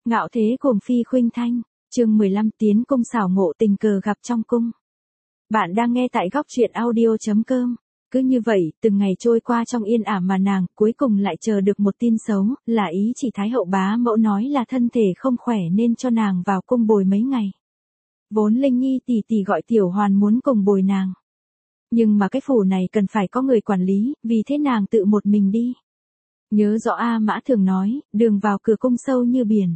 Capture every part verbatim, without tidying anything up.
Ngạo thế cuồng phi khuynh thanh, chương mười lăm tiến cung xảo ngộ tình cờ gặp trong cung. Bạn đang nghe tại góc truyện audio chấm com. Cứ như vậy, từng ngày trôi qua trong yên ả mà nàng cuối cùng lại chờ được một tin xấu, là ý chỉ Thái hậu bá mẫu nói là thân thể không khỏe nên cho nàng vào cung bồi mấy ngày. Vốn Linh Nhi tỷ tỷ gọi Tiểu Hoàn muốn cùng bồi nàng. Nhưng mà cái phủ này cần phải có người quản lý, vì thế nàng tự một mình đi. Nhớ rõ A Mã thường nói, đường vào cửa cung sâu như biển.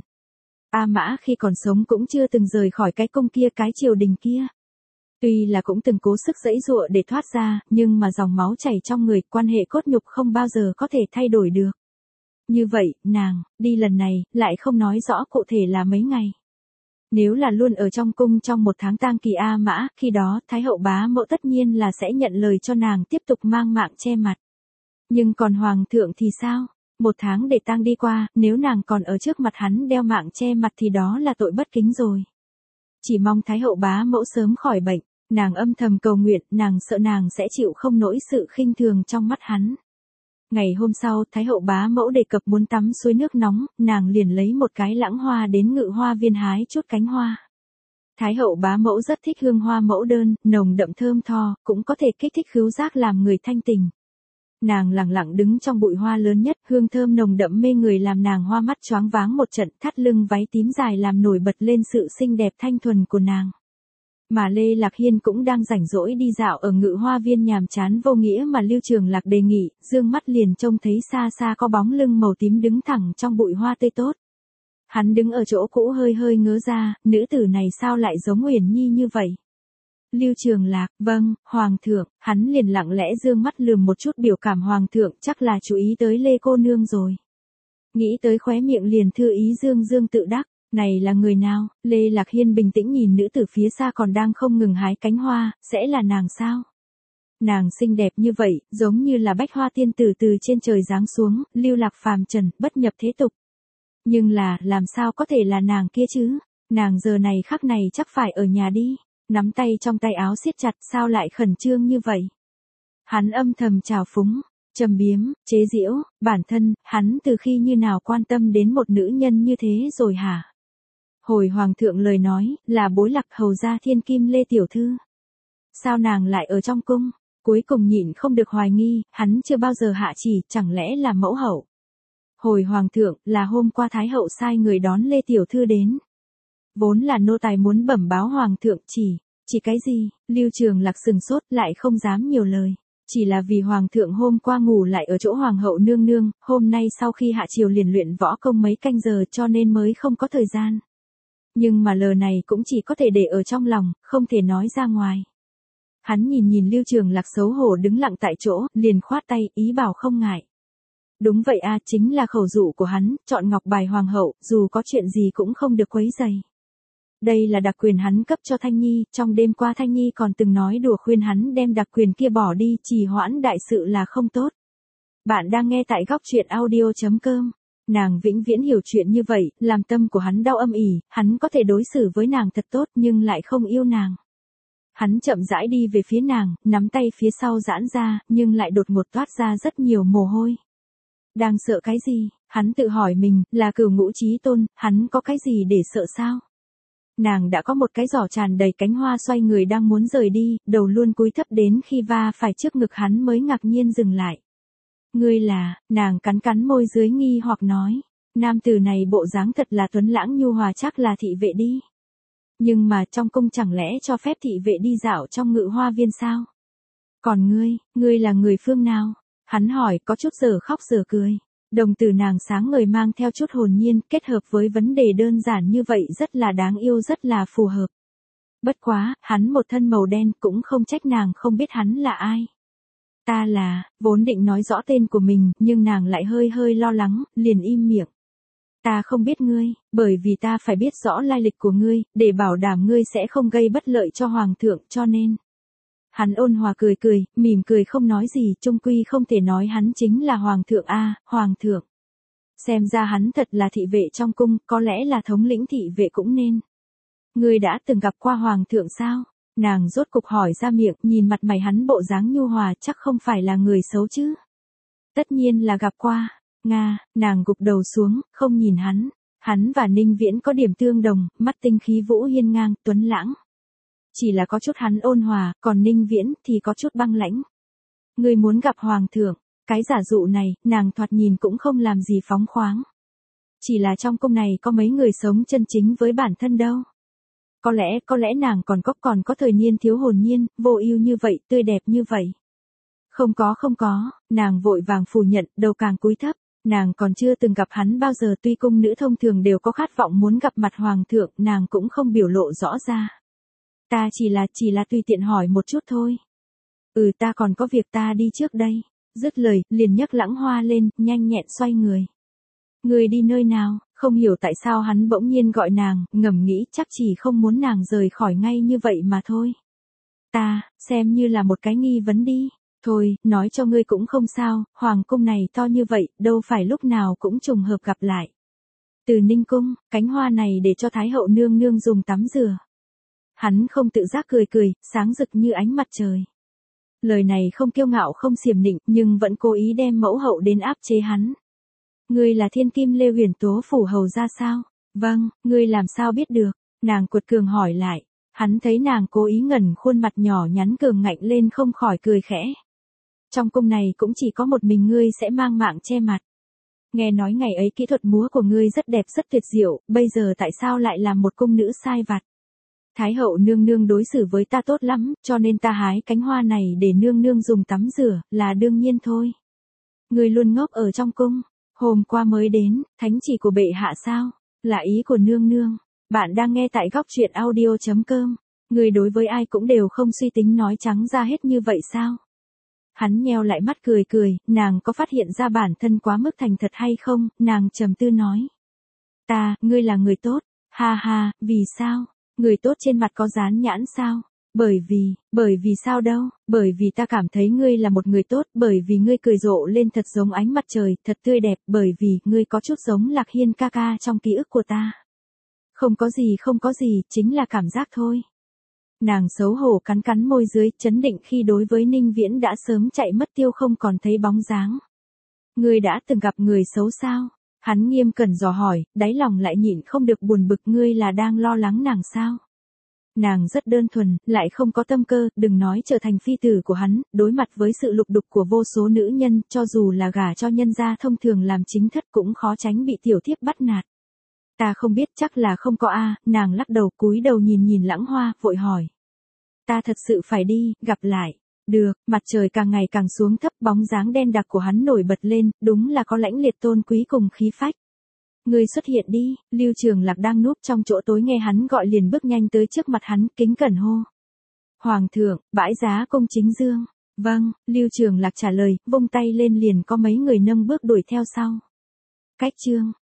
A Mã khi còn sống cũng chưa từng rời khỏi cái cung kia, cái triều đình kia. Tuy là cũng từng cố sức giãy giụa để thoát ra, nhưng mà dòng máu chảy trong người, quan hệ cốt nhục không bao giờ có thể thay đổi được. Như vậy, nàng, đi lần này, lại không nói rõ cụ thể là mấy ngày. Nếu là luôn ở trong cung trong một tháng tang kỳ A Mã, khi đó, Thái hậu bá mẫu tất nhiên là sẽ nhận lời cho nàng tiếp tục mang mạng che mặt. Nhưng còn Hoàng thượng thì sao? Một tháng để tang đi qua, nếu nàng còn ở trước mặt hắn đeo mạng che mặt thì đó là tội bất kính rồi. Chỉ mong Thái hậu bá mẫu sớm khỏi bệnh, nàng âm thầm cầu nguyện, nàng sợ nàng sẽ chịu không nổi sự khinh thường trong mắt hắn. Ngày hôm sau, Thái hậu bá mẫu đề cập muốn tắm suối nước nóng, nàng liền lấy một cái lãng hoa đến Ngự Hoa Viên hái chút cánh hoa. Thái hậu bá mẫu rất thích hương hoa mẫu đơn, nồng đậm thơm tho, cũng có thể kích thích khứu giác làm người thanh tình. Nàng lặng lặng đứng trong bụi hoa lớn nhất, hương thơm nồng đậm mê người làm nàng hoa mắt choáng váng một trận, thắt lưng váy tím dài làm nổi bật lên sự xinh đẹp thanh thuần của nàng. Mà Lê Lạc Hiên cũng đang rảnh rỗi đi dạo ở Ngự Hoa Viên nhàm chán vô nghĩa mà Lưu Trường Lạc đề nghị, dương mắt liền trông thấy xa xa có bóng lưng màu tím đứng thẳng trong bụi hoa tươi tốt. Hắn đứng ở chỗ cũ hơi hơi ngớ ra, nữ tử này sao lại giống Uyển Nhi như vậy? Lưu Trường Lạc, vâng, Hoàng thượng, hắn liền lặng lẽ dương mắt lườm một chút biểu cảm Hoàng thượng, chắc là chú ý tới Lê cô nương rồi. Nghĩ tới khóe miệng liền thư ý dương dương tự đắc, này là người nào? Lê Lạc Hiên bình tĩnh nhìn nữ tử phía xa còn đang không ngừng hái cánh hoa, sẽ là nàng sao? Nàng xinh đẹp như vậy, giống như là bách hoa tiên tử từ trên trời giáng xuống, lưu lạc phàm trần, bất nhập thế tục. Nhưng là, làm sao có thể là nàng kia chứ? Nàng giờ này khắc này chắc phải ở nhà đi. Nắm tay trong tay áo siết chặt, sao lại khẩn trương như vậy? Hắn âm thầm trào phúng, châm biếm, chế giễu, bản thân, hắn từ khi như nào quan tâm đến một nữ nhân như thế rồi hả? Hồi Hoàng thượng lời nói, là bối Lạc hầu gia thiên kim Lê tiểu thư. Sao nàng lại ở trong cung? Cuối cùng nhịn không được hoài nghi, hắn chưa bao giờ hạ chỉ, chẳng lẽ là mẫu hậu? Hồi Hoàng thượng, là hôm qua Thái hậu sai người đón Lê tiểu thư đến. Vốn là nô tài muốn bẩm báo Hoàng thượng, chỉ, chỉ cái gì? Lưu Trường Lạc sừng sốt lại không dám nhiều lời. Chỉ là vì Hoàng thượng hôm qua ngủ lại ở chỗ Hoàng hậu nương nương, hôm nay sau khi hạ triều liền luyện võ công mấy canh giờ cho nên mới không có thời gian. Nhưng mà lời này cũng chỉ có thể để ở trong lòng, không thể nói ra ngoài. Hắn nhìn nhìn Lưu Trường Lạc xấu hổ đứng lặng tại chỗ, liền khoát tay, ý bảo không ngại. Đúng vậy a, chính là khẩu dụ của hắn, chọn ngọc bài Hoàng hậu, dù có chuyện gì cũng không được quấy rầy. Đây là đặc quyền hắn cấp cho Thanh Nhi, trong đêm qua Thanh Nhi còn từng nói đùa khuyên hắn đem đặc quyền kia bỏ đi, trì hoãn đại sự là không tốt. Bạn đang nghe tại góc truyện audio chấm com. Nàng vĩnh viễn hiểu chuyện như vậy, làm tâm của hắn đau âm ỉ, hắn có thể đối xử với nàng thật tốt nhưng lại không yêu nàng. Hắn chậm rãi đi về phía nàng, nắm tay phía sau giãn ra, nhưng lại đột ngột toát ra rất nhiều mồ hôi. Đang sợ cái gì? Hắn tự hỏi mình, là Cửu Ngũ Chí Tôn, hắn có cái gì để sợ sao? Nàng đã có một cái giỏ tràn đầy cánh hoa xoay người đang muốn rời đi, đầu luôn cúi thấp đến khi va phải trước ngực hắn mới ngạc nhiên dừng lại. Ngươi là, nàng cắn cắn môi dưới nghi hoặc nói, nam tử này bộ dáng thật là tuấn lãng nhu hòa, chắc là thị vệ đi. Nhưng mà trong cung chẳng lẽ cho phép thị vệ đi dạo trong Ngự Hoa Viên sao? Còn ngươi, ngươi là người phương nào? Hắn hỏi có chút giờ khóc giờ cười. Đồng tử nàng sáng ngời mang theo chút hồn nhiên, kết hợp với vấn đề đơn giản như vậy rất là đáng yêu, rất là phù hợp. Bất quá, hắn một thân màu đen cũng không trách nàng không biết hắn là ai. Ta là, vốn định nói rõ tên của mình, nhưng nàng lại hơi hơi lo lắng, liền im miệng. Ta không biết ngươi, bởi vì ta phải biết rõ lai lịch của ngươi, để bảo đảm ngươi sẽ không gây bất lợi cho Hoàng thượng, cho nên. Hắn ôn hòa cười cười, mỉm cười không nói gì, chung quy không thể nói hắn chính là Hoàng thượng a, Hoàng thượng. Xem ra hắn thật là thị vệ trong cung, có lẽ là thống lĩnh thị vệ cũng nên. Ngươi đã từng gặp qua Hoàng thượng sao? Nàng rốt cục hỏi ra miệng, nhìn mặt mày hắn bộ dáng nhu hòa, chắc không phải là người xấu chứ? Tất nhiên là gặp qua. Nga, nàng gục đầu xuống, không nhìn hắn. Hắn và Ninh Viễn có điểm tương đồng, mắt tinh khí vũ hiên ngang, tuấn lãng. Chỉ là có chút hắn ôn hòa, còn Ninh Viễn thì có chút băng lãnh. Ngươi muốn gặp hoàng thượng, cái giả dụ này, nàng thoạt nhìn cũng không làm gì phóng khoáng. Chỉ là trong cung này có mấy người sống chân chính với bản thân đâu. Có lẽ, có lẽ nàng còn có còn có thời niên thiếu hồn nhiên, vô ưu như vậy, tươi đẹp như vậy. Không có không có, nàng vội vàng phủ nhận, đầu càng cúi thấp. Nàng còn chưa từng gặp hắn bao giờ, tuy cung nữ thông thường đều có khát vọng muốn gặp mặt hoàng thượng, nàng cũng không biểu lộ rõ ra. Ta chỉ là, chỉ là tùy tiện hỏi một chút thôi. Ừ, ta còn có việc, ta đi trước đây. Dứt lời, liền nhấc Lãng Hoa lên, nhanh nhẹn xoay người. Người đi nơi nào, không hiểu tại sao hắn bỗng nhiên gọi nàng, ngầm nghĩ chắc chỉ không muốn nàng rời khỏi ngay như vậy mà thôi. Ta, xem như là một cái nghi vấn đi. Thôi, nói cho ngươi cũng không sao, hoàng cung này to như vậy, đâu phải lúc nào cũng trùng hợp gặp lại. Từ Ninh cung, cánh hoa này để cho Thái hậu nương nương dùng tắm rửa. Hắn không tự giác cười cười, sáng rực như ánh mặt trời. Lời này không kiêu ngạo không xiểm nịnh, nhưng vẫn cố ý đem mẫu hậu đến áp chế hắn. Ngươi là thiên kim Lê Huyền Tố phủ hầu ra sao? Vâng, ngươi làm sao biết được? Nàng cuột cường hỏi lại. Hắn thấy nàng cố ý ngẩn khuôn mặt nhỏ nhắn cường ngạnh lên không khỏi cười khẽ. Trong cung này cũng chỉ có một mình ngươi sẽ mang mạng che mặt. Nghe nói ngày ấy kỹ thuật múa của ngươi rất đẹp rất tuyệt diệu, bây giờ tại sao lại làm một cung nữ sai vặt? Thái hậu nương nương đối xử với ta tốt lắm, cho nên ta hái cánh hoa này để nương nương dùng tắm rửa, là đương nhiên thôi. Ngươi luôn ngốc ở trong cung, hôm qua mới đến, thánh chỉ của bệ hạ sao? Là ý của nương nương. Bạn đang nghe tại góc truyện audio chấm com. Ngươi đối với ai cũng đều không suy tính nói trắng ra hết như vậy sao? Hắn nheo lại mắt cười cười, nàng có phát hiện ra bản thân quá mức thành thật hay không, nàng trầm tư nói. Ta, ngươi là người tốt, ha ha, vì sao? Người tốt trên mặt có dán nhãn sao? Bởi vì, bởi vì sao đâu, bởi vì ta cảm thấy ngươi là một người tốt, bởi vì ngươi cười rộ lên thật giống ánh mặt trời, thật tươi đẹp, bởi vì ngươi có chút giống Lạc Hiên ca ca trong ký ức của ta. Không có gì không có gì, chính là cảm giác thôi. Nàng xấu hổ cắn cắn môi dưới, chấn định khi đối với Ninh Viễn đã sớm chạy mất tiêu không còn thấy bóng dáng. Ngươi đã từng gặp người xấu sao? Hắn nghiêm cẩn dò hỏi, đáy lòng lại nhịn không được buồn bực, ngươi là đang lo lắng nàng sao? Nàng rất đơn thuần, lại không có tâm cơ, đừng nói trở thành phi tử của hắn, đối mặt với sự lục đục của vô số nữ nhân, cho dù là gả cho nhân gia thông thường làm chính thất cũng khó tránh bị tiểu thiếp bắt nạt. Ta không biết, chắc là không có a. Nàng lắc đầu cúi đầu nhìn nhìn Lãng Hoa, vội hỏi. Ta thật sự phải đi, gặp lại. Được, mặt trời càng ngày càng xuống thấp, bóng dáng đen đặc của hắn nổi bật lên, đúng là có lãnh liệt tôn quý cùng khí phách. Ngươi xuất hiện đi, Lưu Trường Lạc đang núp trong chỗ tối nghe hắn gọi liền bước nhanh tới trước mặt hắn, kính cẩn hô. Hoàng thượng, bãi giá cung chính dương. Vâng, Lưu Trường Lạc trả lời, vung tay lên liền có mấy người nâng bước đuổi theo sau. Cách chương